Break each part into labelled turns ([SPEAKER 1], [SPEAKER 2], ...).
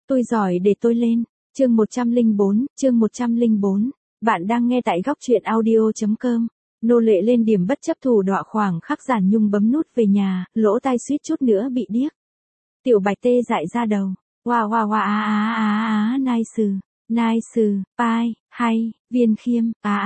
[SPEAKER 1] Tôi giỏi để tôi lên. Chương 104. Bạn đang nghe tại góc truyện audio.com. Nô lệ lên điểm bất chấp thủ đọa khoảng khắc Giản Nhung bấm nút về nhà, lỗ tai suýt chút nữa bị điếc. Tiểu Bạch tê dại ra đầu. Nice, pai, hay, Viên Khiêm,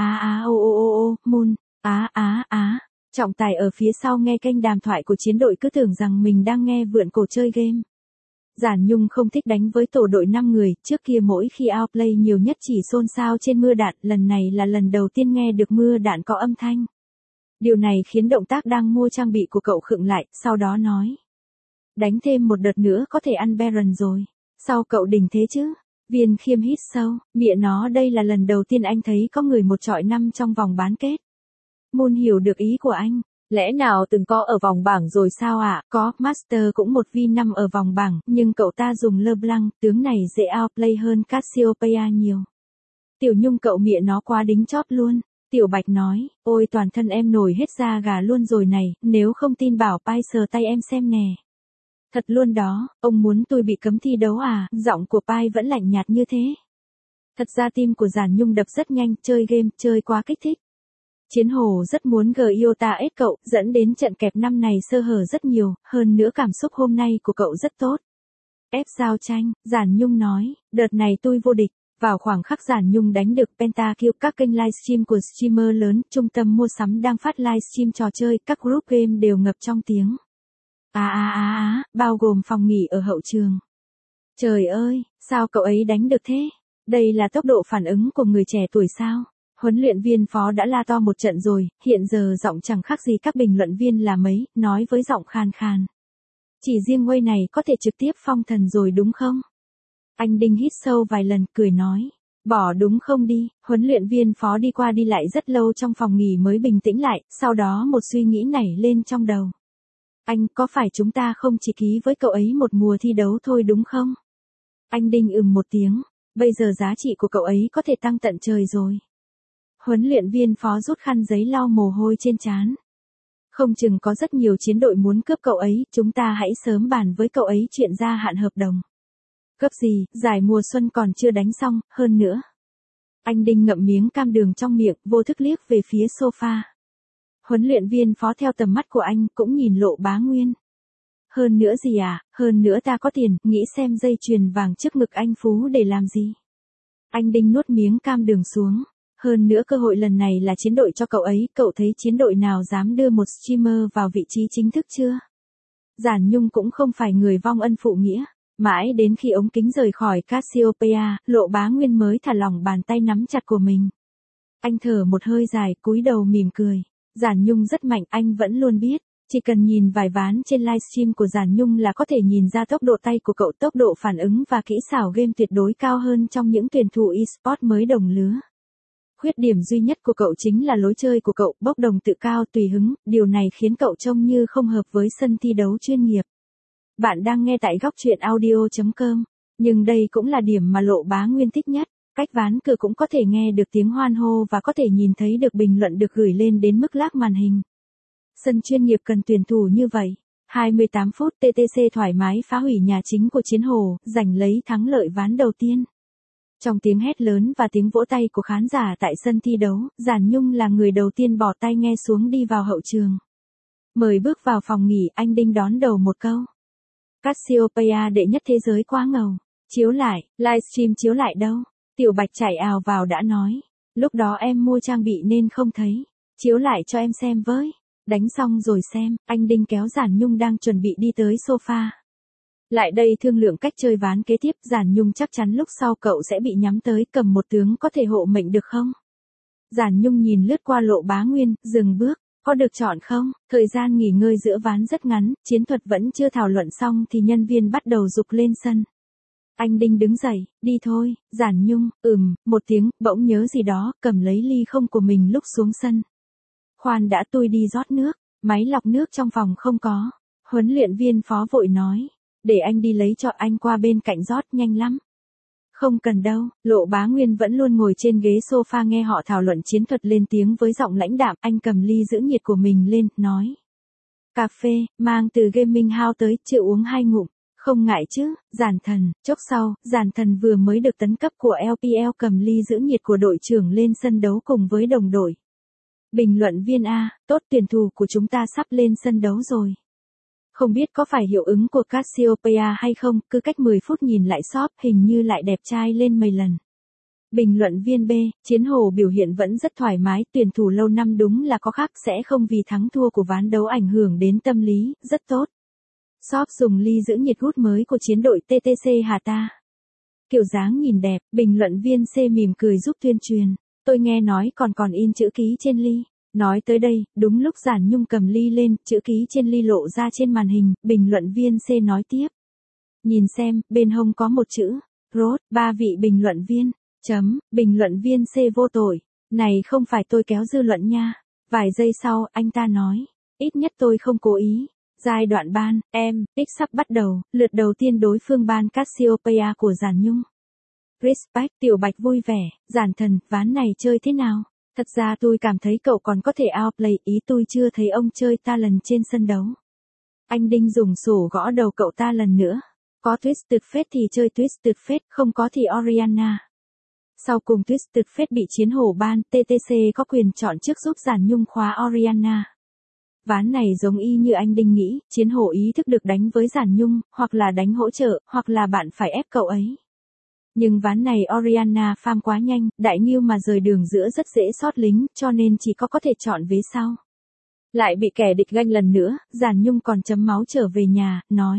[SPEAKER 1] Moon, Trọng tài ở phía sau nghe kênh đàm thoại của chiến đội cứ tưởng rằng mình đang nghe vượn cổ chơi game. Giản Nhung không thích đánh với tổ đội 5 người, trước kia mỗi khi outplay nhiều nhất chỉ xôn xao trên mưa đạn, lần này là lần đầu tiên nghe được mưa đạn có âm thanh. Điều này khiến động tác đang mua trang bị của cậu khựng lại, sau đó nói. Đánh thêm một đợt nữa có thể ăn Baron rồi. Sao cậu định thế chứ? Viên Khiêm hít sâu, mẹ nó đây là lần đầu tiên anh thấy có người 1 chọi 5 trong vòng bán kết. Moon hiểu được ý của anh. Lẽ nào từng có ở vòng bảng rồi sao ạ? Có, Master cũng 1v5 ở vòng bảng, nhưng cậu ta dùng LeBlanc, tướng này dễ outplay hơn Cassiopeia nhiều. Tiểu Nhung cậu mẹ nó quá đính chóp luôn. Tiểu Bạch nói, ôi toàn thân em nổi hết da gà luôn rồi này, nếu không tin bảo Pai sờ tay em xem nè. Thật luôn đó, ông muốn tôi bị cấm thi đấu à? Giọng của Pai vẫn lạnh nhạt như thế. Thật ra tim của Giản Nhung đập rất nhanh, chơi game, chơi quá kích thích. Chiến Hồ rất muốn Giota ết cậu, dẫn đến trận kẹp năm này sơ hở rất nhiều, hơn nữa cảm xúc hôm nay của cậu rất tốt. Ép giao tranh, Giản Nhung nói, đợt này tôi vô địch. Vào khoảng khắc Giản Nhung đánh được Pentakill, các kênh livestream của streamer lớn, trung tâm mua sắm đang phát livestream trò chơi, các group game đều ngập trong tiếng. Bao gồm phòng nghỉ ở hậu trường. Trời ơi, sao cậu ấy đánh được thế? Đây là tốc độ phản ứng của người trẻ tuổi sao? Huấn luyện viên phó đã la to một trận rồi, hiện giờ giọng chẳng khác gì các bình luận viên là mấy, nói với giọng khàn khàn. Chỉ riêng Way này có thể trực tiếp phong thần rồi đúng không? Anh Đinh hít sâu vài lần, cười nói. Bỏ đúng không đi, huấn luyện viên phó đi qua đi lại rất lâu trong phòng nghỉ mới bình tĩnh lại, sau đó một suy nghĩ nảy lên trong đầu. Anh, có phải chúng ta không chỉ ký với cậu ấy một mùa thi đấu thôi đúng không? Anh Đinh một tiếng, bây giờ giá trị của cậu ấy có thể tăng tận trời rồi. Huấn luyện viên phó rút khăn giấy lau mồ hôi trên trán. Không chừng có rất nhiều chiến đội muốn cướp cậu ấy, chúng ta hãy sớm bàn với cậu ấy chuyện gia hạn hợp đồng. Cướp gì, giải mùa xuân còn chưa đánh xong, hơn nữa. Anh Đinh ngậm miếng cam đường trong miệng, vô thức liếc về phía sofa. Huấn luyện viên phó theo tầm mắt của anh, cũng nhìn Lộ Bá Nguyên. Hơn nữa gì à, hơn nữa ta có tiền, nghĩ xem dây chuyền vàng trước ngực anh Phú để làm gì. Anh Đinh nuốt miếng cam đường xuống. Hơn nữa cơ hội lần này là chiến đội cho cậu ấy, cậu thấy chiến đội nào dám đưa một streamer vào vị trí chính thức chưa? Giản Nhung cũng không phải người vong ân phụ nghĩa. Mãi đến khi ống kính rời khỏi Cassiopeia, Lộ Bá Nguyên mới thả lỏng bàn tay nắm chặt của mình. Anh thở một hơi dài, cúi đầu mỉm cười. Giản Nhung rất mạnh, anh vẫn luôn biết. Chỉ cần nhìn vài ván trên livestream của Giản Nhung là có thể nhìn ra tốc độ tay của cậu, tốc độ phản ứng và kỹ xảo game tuyệt đối cao hơn trong những tuyển thủ eSports mới đồng lứa. Khuyết điểm duy nhất của cậu chính là lối chơi của cậu, bốc đồng tự cao tùy hứng, điều này khiến cậu trông như không hợp với sân thi đấu chuyên nghiệp. Bạn đang nghe tại góc truyện audio.com, nhưng đây cũng là điểm mà Lộ Bá Nguyên thích nhất, cách ván cờ cũng có thể nghe được tiếng hoan hô và có thể nhìn thấy được bình luận được gửi lên đến mức lác màn hình. Sân chuyên nghiệp cần tuyển thủ như vậy. 28 phút TTC thoải mái phá hủy nhà chính của Chiến Hồ, giành lấy thắng lợi ván đầu tiên. Trong tiếng hét lớn và tiếng vỗ tay của khán giả tại sân thi đấu, Giản Nhung là người đầu tiên bỏ tay nghe xuống đi vào hậu trường. Mời bước vào phòng nghỉ, anh Đinh đón đầu một câu. Cassiopeia đệ nhất thế giới quá ngầu. Chiếu lại, livestream chiếu lại đâu? Tiểu Bạch chạy ào vào đã nói. Lúc đó em mua trang bị nên không thấy. Chiếu lại cho em xem với. Đánh xong rồi xem, anh Đinh kéo Giản Nhung đang chuẩn bị đi tới sofa. Lại đây thương lượng cách chơi ván kế tiếp, Giản Nhung chắc chắn lúc sau cậu sẽ bị nhắm tới, cầm một tướng có thể hộ mệnh được không? Giản Nhung nhìn lướt qua Lộ Bá Nguyên, dừng bước, có được chọn không? Thời gian nghỉ ngơi giữa ván rất ngắn, chiến thuật vẫn chưa thảo luận xong thì nhân viên bắt đầu giục lên sân. Anh Đinh đứng dậy, đi thôi, Giản Nhung, một tiếng, bỗng nhớ gì đó, cầm lấy ly không của mình lúc xuống sân. Khoan đã, tôi đi rót nước, máy lọc nước trong phòng không có. Huấn luyện viên phó vội nói. Để anh đi lấy cho, anh qua bên cạnh rót, nhanh lắm. Không cần đâu, Lộ Bá Nguyên vẫn luôn ngồi trên ghế sofa nghe họ thảo luận chiến thuật lên tiếng với giọng lãnh đạm, anh cầm ly giữ nhiệt của mình lên, nói. Cà phê, mang từ Gaming House tới, chưa uống 2 ngụm. Không ngại chứ, giản thần, chốc sau, giản thần vừa mới được tấn cấp của LPL cầm ly giữ nhiệt của đội trưởng lên sân đấu cùng với đồng đội. Bình luận viên A, tốt tuyển thủ của chúng ta sắp lên sân đấu rồi. Không biết có phải hiệu ứng của Cassiopeia hay không, cứ cách 10 phút nhìn lại shop hình như lại đẹp trai lên mấy lần. Bình luận viên B, Chiến Hổ biểu hiện vẫn rất thoải mái, tuyển thủ lâu năm đúng là có khác sẽ không vì thắng thua của ván đấu ảnh hưởng đến tâm lý, rất tốt. Shop dùng ly giữ nhiệt hút mới của chiến đội TTC Hà ta. Kiểu dáng nhìn đẹp, bình luận viên C mỉm cười giúp tuyên truyền. Tôi nghe nói còn in chữ ký trên ly. Nói tới đây, đúng lúc Giản Nhung cầm ly lên, chữ ký trên ly lộ ra trên màn hình, bình luận viên C nói tiếp. Nhìn xem, bên hông có một chữ, rốt, 3 vị bình luận viên, bình luận viên C vô tội. Này không phải tôi kéo dư luận nha. Vài giây sau, anh ta nói, ít nhất tôi không cố ý. Giai đoạn ban, X sắp bắt đầu, lượt đầu tiên đối phương ban Cassiopeia của Giản Nhung. Respect, Tiểu Bạch vui vẻ, Giản thần, ván này chơi thế nào? Thật ra tôi cảm thấy cậu còn có thể outplay, ý tôi chưa thấy ông chơi ta lần trên sân đấu. Anh Đinh dùng sổ gõ đầu cậu ta lần nữa. Có Twisted Fate thì chơi Twisted Fate, không có thì Orianna. Sau cùng Twisted Fate bị Chiến Hổ ban, TTC có quyền chọn trước giúp Giản Nhung khóa Orianna. Ván này giống y như anh Đinh nghĩ, Chiến Hổ ý thức được đánh với Giản Nhung, hoặc là đánh hỗ trợ, hoặc là bạn phải ép cậu ấy. Nhưng ván này Orianna farm quá nhanh, đại nghiêu mà rời đường giữa rất dễ sót lính, cho nên chỉ có thể chọn vế sau. Lại bị kẻ địch ganh lần nữa, Giản Nhung còn chấm máu trở về nhà, nói.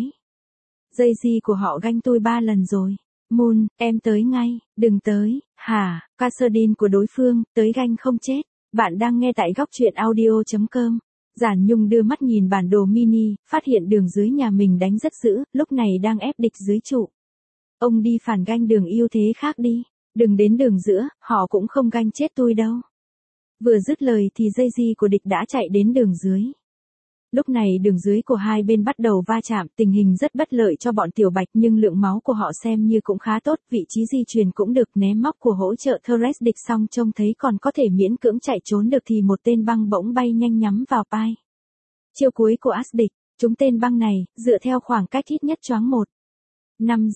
[SPEAKER 1] Dây di của họ ganh tôi 3 lần rồi. Moon, em tới ngay, đừng tới, hả, Cassidy của đối phương, tới ganh không chết. Bạn đang nghe tại góc truyện audio.com. Giản Nhung đưa mắt nhìn bản đồ mini, phát hiện đường dưới nhà mình đánh rất dữ, lúc này đang ép địch dưới trụ. Ông đi phản ganh đường ưu thế khác đi, đừng đến đường giữa, họ cũng không ganh chết tôi đâu. Vừa dứt lời thì dây di của địch đã chạy đến đường dưới. Lúc này đường dưới của hai bên bắt đầu va chạm, tình hình rất bất lợi cho bọn Tiểu Bạch nhưng lượng máu của họ xem như cũng khá tốt, vị trí di chuyển cũng được, ném móc của hỗ trợ Thresh địch xong trông thấy còn có thể miễn cưỡng chạy trốn được thì một tên băng bỗng bay nhanh nhắm vào Pai. Chiêu cuối của As địch, chúng tên băng này, dựa theo khoảng cách ít nhất choáng 5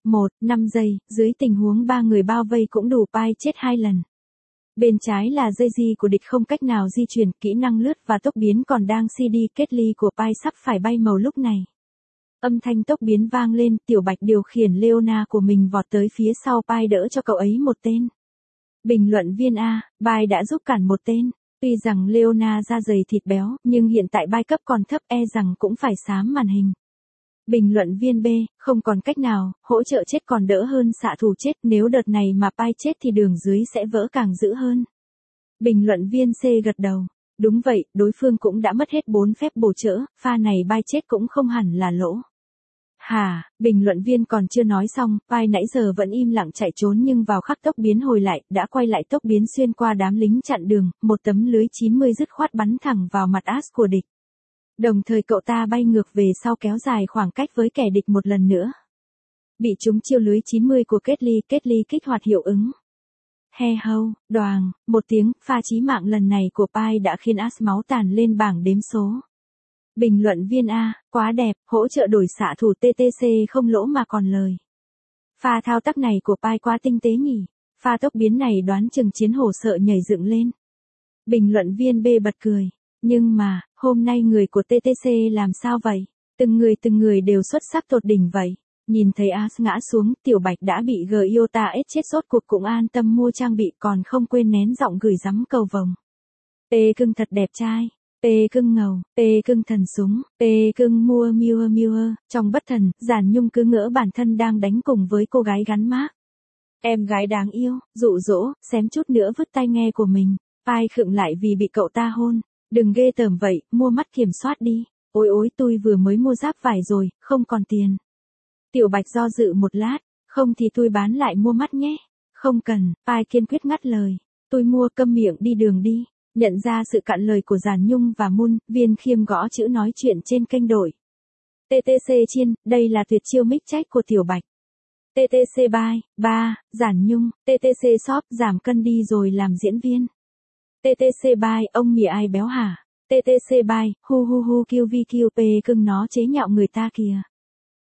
[SPEAKER 1] giây, dưới tình huống 3 người bao vây cũng đủ Pai chết 2 lần. Bên trái là dây di của địch không cách nào di chuyển, kỹ năng lướt và tốc biến còn đang CD, kết ly của Pai sắp phải bay màu lúc này. Âm thanh tốc biến vang lên, Tiểu Bạch điều khiển Leona của mình vọt tới phía sau Pai đỡ cho cậu ấy một tên. Bình luận viên A, Pai đã giúp cản một tên. Tuy rằng Leona da dày thịt béo, nhưng hiện tại Pai cấp còn thấp rằng cũng phải xám màn hình. Bình luận viên B, không còn cách nào, hỗ trợ chết còn đỡ hơn xạ thủ chết, nếu đợt này mà Pai chết thì đường dưới sẽ vỡ càng dữ hơn. Bình luận viên C gật đầu. Đúng vậy, đối phương cũng đã mất hết 4 phép bổ trợ, pha này Pai chết cũng không hẳn là lỗ. Hả, bình luận viên còn chưa nói xong, Pai nãy giờ vẫn im lặng chạy trốn nhưng vào khắc tốc biến hồi lại, đã quay lại tốc biến xuyên qua đám lính chặn đường, một tấm lưới 90 dứt khoát bắn thẳng vào mặt As của địch. Đồng thời cậu ta bay ngược về sau kéo dài khoảng cách với kẻ địch một lần nữa. Bị trúng chiêu lưới 90 của Kết ly kích hoạt hiệu ứng. He hâu, đoàng, một tiếng, pha chí mạng lần này của Pai đã khiến As máu tàn lên bảng đếm số. Bình luận viên A, quá đẹp, hỗ trợ đổi xạ thủ TTC không lỗ mà còn lời. Pha thao tác này của Pai quá tinh tế nhỉ, pha tốc biến này đoán chừng Chiến Hổ sợ nhảy dựng lên. Bình luận viên B bật cười. Nhưng mà, hôm nay người của TTC làm sao vậy? Từng người đều xuất sắc tột đỉnh vậy. Nhìn thấy As ngã xuống, Tiểu Bạch đã bị Giota S chết sốt cuộc cũng an tâm mua trang bị còn không quên nén giọng gửi gắm cầu vồng. Pê cưng thật đẹp trai. Pê cưng ngầu, Pê cưng thần súng, Pê cưng mua miêu. Trong bất thần, Giản Nhung cứ ngỡ bản thân đang đánh cùng với cô gái gắn mác. Em gái đáng yêu, dụ dỗ, xém chút nữa vứt tai nghe của mình. Pai khựng lại vì bị cậu ta hôn. Đừng ghê tởm vậy, mua mắt kiểm soát đi. Ôi tôi vừa mới mua giáp vải rồi, không còn tiền. Tiểu Bạch do dự một lát, không thì tôi bán lại mua mắt nhé. Không cần, Pai kiên quyết ngắt lời. Tôi mua, câm miệng đi đường đi. Nhận ra sự cạn lời của Giản Nhung và Moon, Viên Khiêm gõ chữ nói chuyện trên kênh đổi. TTC chiên, đây là tuyệt chiêu mic check của Tiểu Bạch. TTC buy, 3, Giản Nhung, TTC shop, giảm cân đi rồi làm diễn viên. TTC buy, ông mì ai béo hả? TTC buy, hu QVQP cưng nó chế nhạo người ta kìa.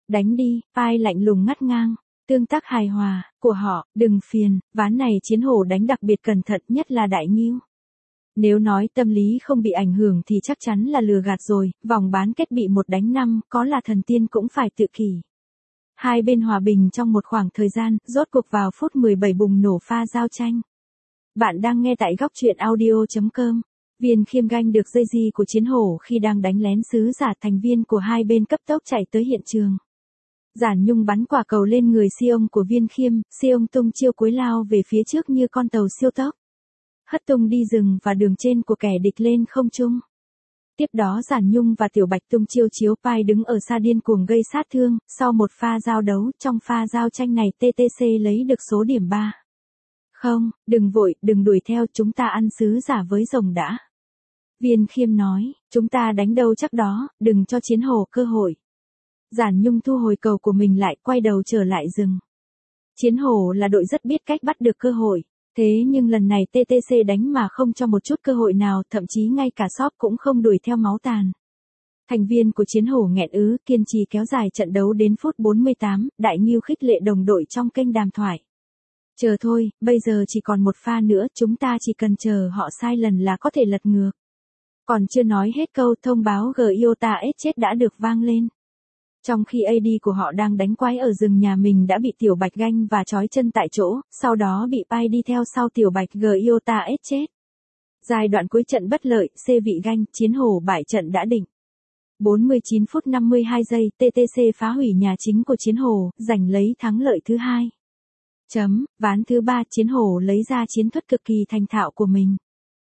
[SPEAKER 1] Đánh đi, Pai lạnh lùng ngắt ngang. Tương tác hài hòa, của họ, đừng phiền, ván này Chiến Hổ đánh đặc biệt cẩn thận nhất là Đại Ngưu. Nếu nói tâm lý không bị ảnh hưởng thì chắc chắn là lừa gạt rồi, vòng bán kết bị 1-5, có là thần tiên cũng phải tự kỷ. Hai bên hòa bình trong một khoảng thời gian, rốt cuộc vào phút 17 bùng nổ pha giao tranh. Bạn đang nghe tại góc truyện audio.com. Viên Khiêm ganh được dây di của Chiến Hổ khi đang đánh lén sứ giả, thành viên của hai bên cấp tốc chạy tới hiện trường. Giản Nhung bắn quả cầu lên người Siông của Viên Khiêm, Siông tung chiêu cuối lao về phía trước như con tàu siêu tốc. Hất tung đi rừng và đường trên của kẻ địch lên không trung. Tiếp đó Giản Nhung và Tiểu Bạch tung chiêu chiếu Pai đứng ở xa điên cuồng gây sát thương, sau một pha giao đấu, trong pha giao tranh này TTC lấy được số điểm 3. Không, đừng vội, đừng đuổi theo, chúng ta ăn sứ giả với rồng đã. Viên Khiêm nói, chúng ta đánh đâu chắc đó, đừng cho Chiến Hổ cơ hội. Giản Nhung thu hồi cầu của mình lại, quay đầu trở lại rừng. Chiến Hổ là đội rất biết cách bắt được cơ hội. Thế nhưng lần này TTC đánh mà không cho một chút cơ hội nào, thậm chí ngay cả Shop cũng không đuổi theo máu tàn. Thành viên của Chiến Hổ nghẹn ứ, kiên trì kéo dài trận đấu đến phút 48, Đại Ngưu khích lệ đồng đội trong kênh đàm thoại. Chờ thôi, bây giờ chỉ còn một pha nữa, chúng ta chỉ cần chờ họ sai lần là có thể lật ngược. Còn chưa nói hết câu, thông báo Giota S chết đã được vang lên. Trong khi AD của họ đang đánh quái ở rừng nhà mình đã bị Tiểu Bạch ganh và trói chân tại chỗ, sau đó bị Pai đi theo sau Tiểu Bạch Giota S chết. Giai đoạn cuối trận bất lợi, C vị ganh, Chiến Hổ bại trận đã định. 49 phút 52 giây, TTC phá hủy nhà chính của Chiến Hổ, giành lấy thắng lợi thứ 2. Ván thứ 3, Chiến Hổ lấy ra chiến thuật cực kỳ thành thạo của mình.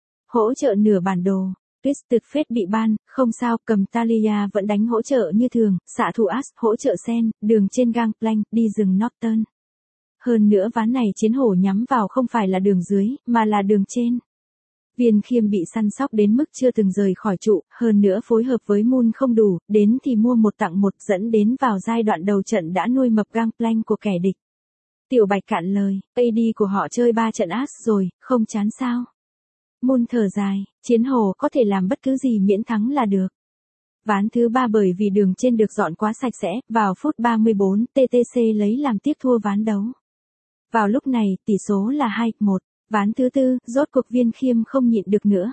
[SPEAKER 1] Hỗ trợ nửa bản đồ. Twisted Fate bị ban, không sao, cầm Talia vẫn đánh hỗ trợ như thường, xạ thủ As, hỗ trợ Sen, đường trên Gangplank, đi rừng Norton. Hơn nữa ván này Chiến Hổ nhắm vào không phải là đường dưới, mà là đường trên. Viên Khiêm bị săn sóc đến mức chưa từng rời khỏi trụ, hơn nữa phối hợp với Moon không đủ, đến thì mua một tặng một, dẫn đến vào giai đoạn đầu trận đã nuôi mập Gangplank của kẻ địch. Tiểu Bạch cạn lời, AD của họ chơi 3 trận As rồi, không chán sao? Moon thở dài, Chiến Hổ có thể làm bất cứ gì miễn thắng là được. Ván thứ 3 bởi vì đường trên được dọn quá sạch sẽ, vào phút 34, TTC lấy làm tiếc thua ván đấu. Vào lúc này, tỷ số là 2-1, ván thứ 4, rốt cuộc Viên Khiêm không nhịn được nữa.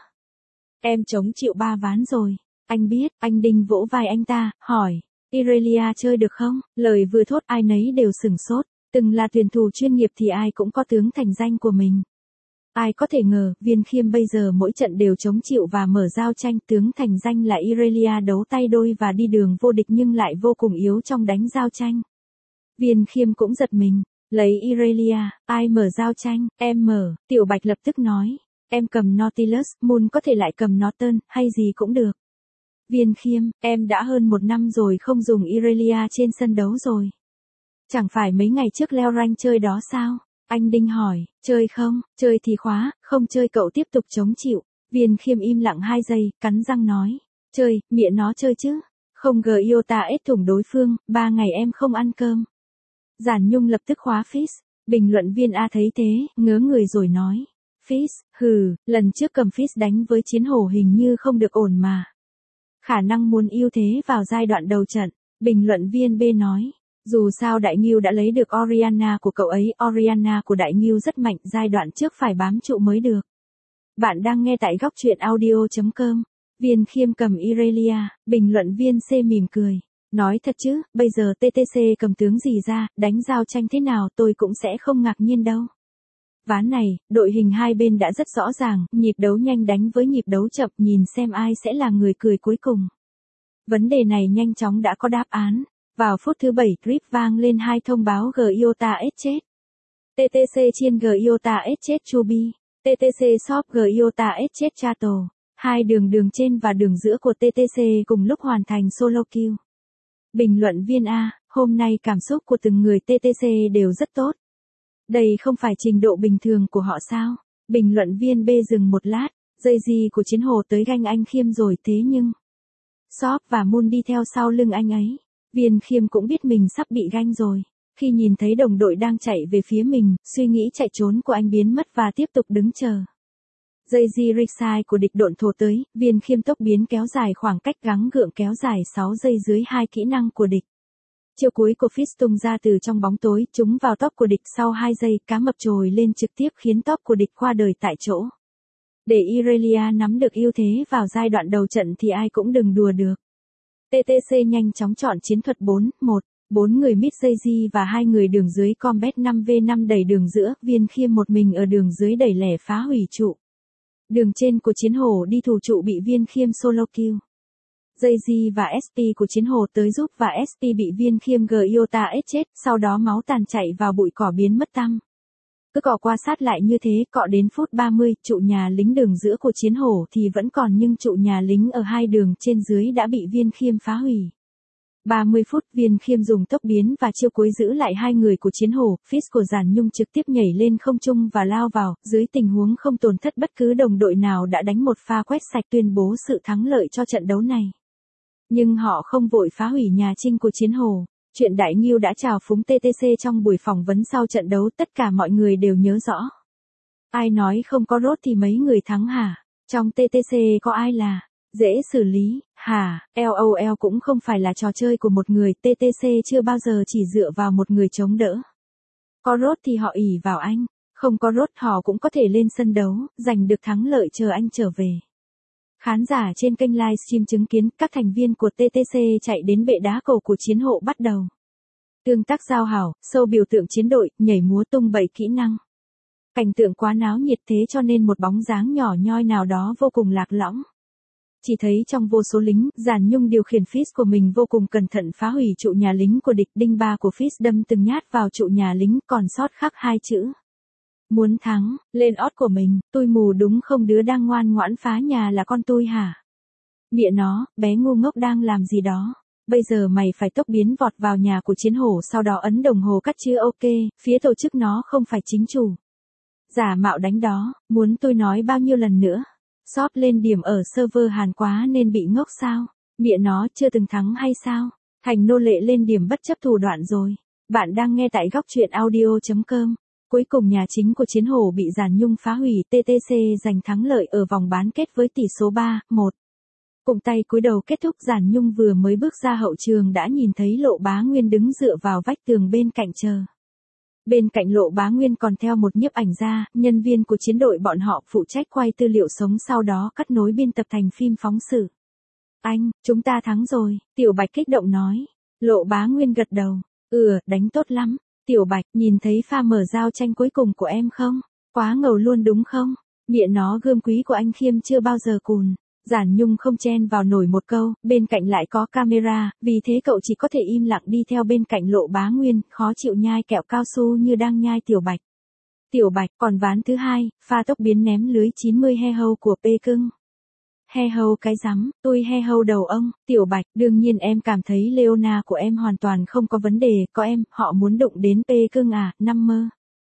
[SPEAKER 1] Em chống chịu 3 ván rồi, anh biết, anh Đinh vỗ vai anh ta, hỏi, Irelia chơi được không? Lời vừa thốt ai nấy đều sửng sốt, từng là tuyển thủ chuyên nghiệp thì ai cũng có tướng thành danh của mình. Ai có thể ngờ, Viên Khiêm bây giờ mỗi trận đều chống chịu và mở giao tranh, tướng thành danh là Irelia đấu tay đôi và đi đường vô địch nhưng lại vô cùng yếu trong đánh giao tranh. Viên Khiêm cũng giật mình, lấy Irelia, ai mở giao tranh, em mở, Tiểu Bạch lập tức nói, em cầm Nautilus, Moon có thể lại cầm Norton, hay gì cũng được. Viên Khiêm, em đã hơn 1 năm rồi không dùng Irelia trên sân đấu rồi. Chẳng phải mấy ngày trước leo rank chơi đó sao? Anh Đinh hỏi, chơi không, chơi thì khóa, không chơi cậu tiếp tục chống chịu. Viên Khiêm im lặng 2 giây, cắn răng nói, chơi, miệng nó chơi chứ. Không Giota S thủng đối phương, 3 ngày em không ăn cơm. Giản Nhung lập tức khóa Fizz. Bình luận viên A thấy thế, ngớ người rồi nói, Fizz, hừ, lần trước cầm Fizz đánh với Chiến Hổ hình như không được ổn mà. Khả năng muốn ưu thế vào giai đoạn đầu trận. Bình luận viên B nói, dù sao Đại Ngưu đã lấy được Orianna của cậu ấy, Orianna của Đại Ngưu rất mạnh, giai đoạn trước phải bám trụ mới được. Bạn đang nghe tại góc truyện audio.com. Viên Khiêm cầm Irelia, bình luận viên C mỉm cười. Nói thật chứ, bây giờ TTC cầm tướng gì ra, đánh giao tranh thế nào tôi cũng sẽ không ngạc nhiên đâu. Ván này, đội hình hai bên đã rất rõ ràng, nhịp đấu nhanh đánh với nhịp đấu chậm, nhìn xem ai sẽ là người cười cuối cùng. Vấn đề này nhanh chóng đã có đáp án. Vào phút thứ 7, Grip vang lên 2 thông báo Giota S chết. TTC chiên Giota S chết Chubi. TTC shop Giota S chết Chato. Hai đường trên và đường giữa của TTC cùng lúc hoàn thành solo kill. Bình luận viên A, hôm nay cảm xúc của từng người TTC đều rất tốt. Đây không phải trình độ bình thường của họ sao? Bình luận viên B dừng một lát, dây gì của Chiến Hổ tới ganh anh Khiêm rồi thế nhưng Shop và Moon đi theo sau lưng anh ấy. Viên Khiêm cũng biết mình sắp bị ganh rồi. Khi nhìn thấy đồng đội đang chạy về phía mình, suy nghĩ chạy trốn của anh biến mất và tiếp tục đứng chờ. Dây di Rixai của địch độn thổ tới, Viên Khiêm tốc biến kéo dài khoảng cách gắng gượng kéo dài 6 giây dưới 2 kỹ năng của địch. Chiêu cuối của Fizz tung ra từ trong bóng tối, trúng vào top của địch sau 2 giây, cá mập trồi lên trực tiếp khiến top của địch qua đời tại chỗ. Để Irelia nắm được ưu thế vào giai đoạn đầu trận thì ai cũng đừng đùa được. TTC nhanh chóng chọn chiến thuật 4-1, 4 người mid Jay và 2 người đường dưới combat 5v5 đẩy đường giữa, Viên Khiêm một mình ở đường dưới đẩy lẻ phá hủy trụ. Đường trên của Chiến Hổ đi thủ trụ bị Viên Khiêm solo kill. Jay và SP của Chiến Hổ tới giúp và SP bị Viên Khiêm Giota ép chết, sau đó máu tàn chạy vào bụi cỏ biến mất tăm. Cứ cọ qua sát lại như thế, cọ đến phút 30, trụ nhà lính đường giữa của Chiến Hổ thì vẫn còn nhưng trụ nhà lính ở hai đường trên dưới đã bị Viên Khiêm phá hủy. 30 phút, Viên Khiêm dùng tốc biến và chiêu cuối giữ lại 2 người của Chiến Hổ, Fizz của Giản Nhung trực tiếp nhảy lên không trung và lao vào, dưới tình huống không tổn thất bất cứ đồng đội nào đã đánh một pha quét sạch tuyên bố sự thắng lợi cho trận đấu này. Nhưng họ không vội phá hủy nhà Trinh của Chiến Hổ. Chuyện Đại Ngưu đã chào phúng TTC trong buổi phỏng vấn sau trận đấu, tất cả mọi người đều nhớ rõ. Ai nói không có rốt thì mấy người thắng hả? Trong TTC có ai là dễ xử lý, hả? LOL cũng không phải là trò chơi của một người, TTC chưa bao giờ chỉ dựa vào một người chống đỡ. Có rốt thì họ ỷ vào anh, không có rốt họ cũng có thể lên sân đấu, giành được thắng lợi chờ anh trở về. Khán giả trên kênh livestream chứng kiến các thành viên của TTC chạy đến bệ đá cầu của Chiến Hộ bắt đầu. Tương tác giao hảo, show biểu tượng chiến đội, nhảy múa tung bẩy kỹ năng. Cảnh tượng quá náo nhiệt thế cho nên một bóng dáng nhỏ nhoi nào đó vô cùng lạc lõng. Chỉ thấy trong vô số lính, Giản Nhung điều khiển Fizz của mình vô cùng cẩn thận phá hủy trụ nhà lính của địch, đinh ba của Fizz đâm từng nhát vào trụ nhà lính, còn sót khắc 2 chữ. Muốn thắng, lên ót của mình, tôi mù đúng không, đứa đang ngoan ngoãn phá nhà là con tôi hả? Mẹ nó, bé ngu ngốc đang làm gì đó? Bây giờ mày phải tốc biến vọt vào nhà của Chiến Hổ, sau đó ấn đồng hồ cắt chữ ok, phía tổ chức nó không phải chính chủ. Giả mạo đánh đó, muốn tôi nói bao nhiêu lần nữa? Shop lên điểm ở server Hàn quá nên bị ngốc sao? Mẹ nó chưa từng thắng hay sao? Thành nô lệ lên điểm bất chấp thủ đoạn rồi. Bạn đang nghe tại góc truyện audio.com. Cuối cùng nhà chính của Chiến Hổ bị Giản Nhung phá hủy, TTC giành thắng lợi ở vòng bán kết với tỷ số 3-1. Cùng tay cúi đầu kết thúc, Giản Nhung vừa mới bước ra hậu trường đã nhìn thấy Lộ Bá Nguyên đứng dựa vào vách tường bên cạnh chờ. Bên cạnh Lộ Bá Nguyên còn theo một nhiếp ảnh gia, nhân viên của chiến đội bọn họ phụ trách quay tư liệu sống, sau đó cắt nối biên tập thành phim phóng sự. Anh, chúng ta thắng rồi, Tiểu Bạch kích động nói. Lộ Bá Nguyên gật đầu. Đánh tốt lắm. Tiểu Bạch, nhìn thấy pha mở giao tranh cuối cùng của em không? Quá ngầu luôn đúng không? Mẹ nó, gươm quý của anh Khiêm chưa bao giờ cùn. Giản Nhung không chen vào nổi một câu, bên cạnh lại có camera, vì thế cậu chỉ có thể im lặng đi theo bên cạnh Lộ Bá Nguyên, khó chịu nhai kẹo cao su như đang nhai Tiểu Bạch. Tiểu Bạch, còn ván thứ hai, pha tốc biến ném lưới 90 he hâu của P cưng. He hâu cái rắm, tôi he hâu đầu ông. Tiểu Bạch, đương nhiên em cảm thấy Leona của em hoàn toàn không có vấn đề, có em, họ muốn đụng đến P cưng à, năm mơ.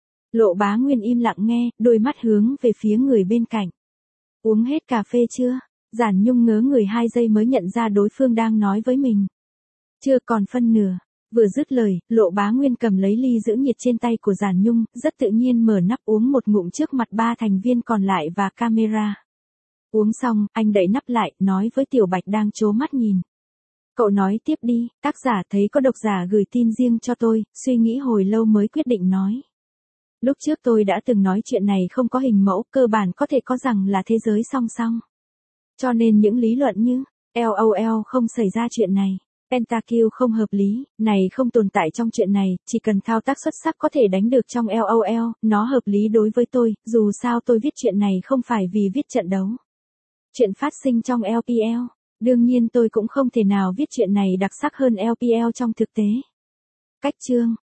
[SPEAKER 1] Lộ Bá Nguyên im lặng nghe, đôi mắt hướng về phía người bên cạnh. Uống hết cà phê chưa? Giản Nhung ngớ người 2 giây mới nhận ra đối phương đang nói với mình. Chưa, còn phân nửa. Vừa dứt lời, Lộ Bá Nguyên cầm lấy ly giữ nhiệt trên tay của Giản Nhung, rất tự nhiên mở nắp uống một ngụm trước mặt 3 thành viên còn lại và camera. Uống xong, anh đậy nắp lại, nói với Tiểu Bạch đang trố mắt nhìn. Cậu nói tiếp đi, tác giả thấy có độc giả gửi tin riêng cho tôi, suy nghĩ hồi lâu mới quyết định nói. Lúc trước tôi đã từng nói chuyện này không có hình mẫu, cơ bản có thể có rằng là thế giới song song. Cho nên những lý luận như, LOL không xảy ra chuyện này, Pentakill không hợp lý, này không tồn tại trong chuyện này, chỉ cần thao tác xuất sắc có thể đánh được trong LOL, nó hợp lý đối với tôi, dù sao tôi viết chuyện này không phải vì viết trận đấu. Chuyện phát sinh trong LPL, đương nhiên tôi cũng không thể nào viết chuyện này đặc sắc hơn LPL trong thực tế. Cách chương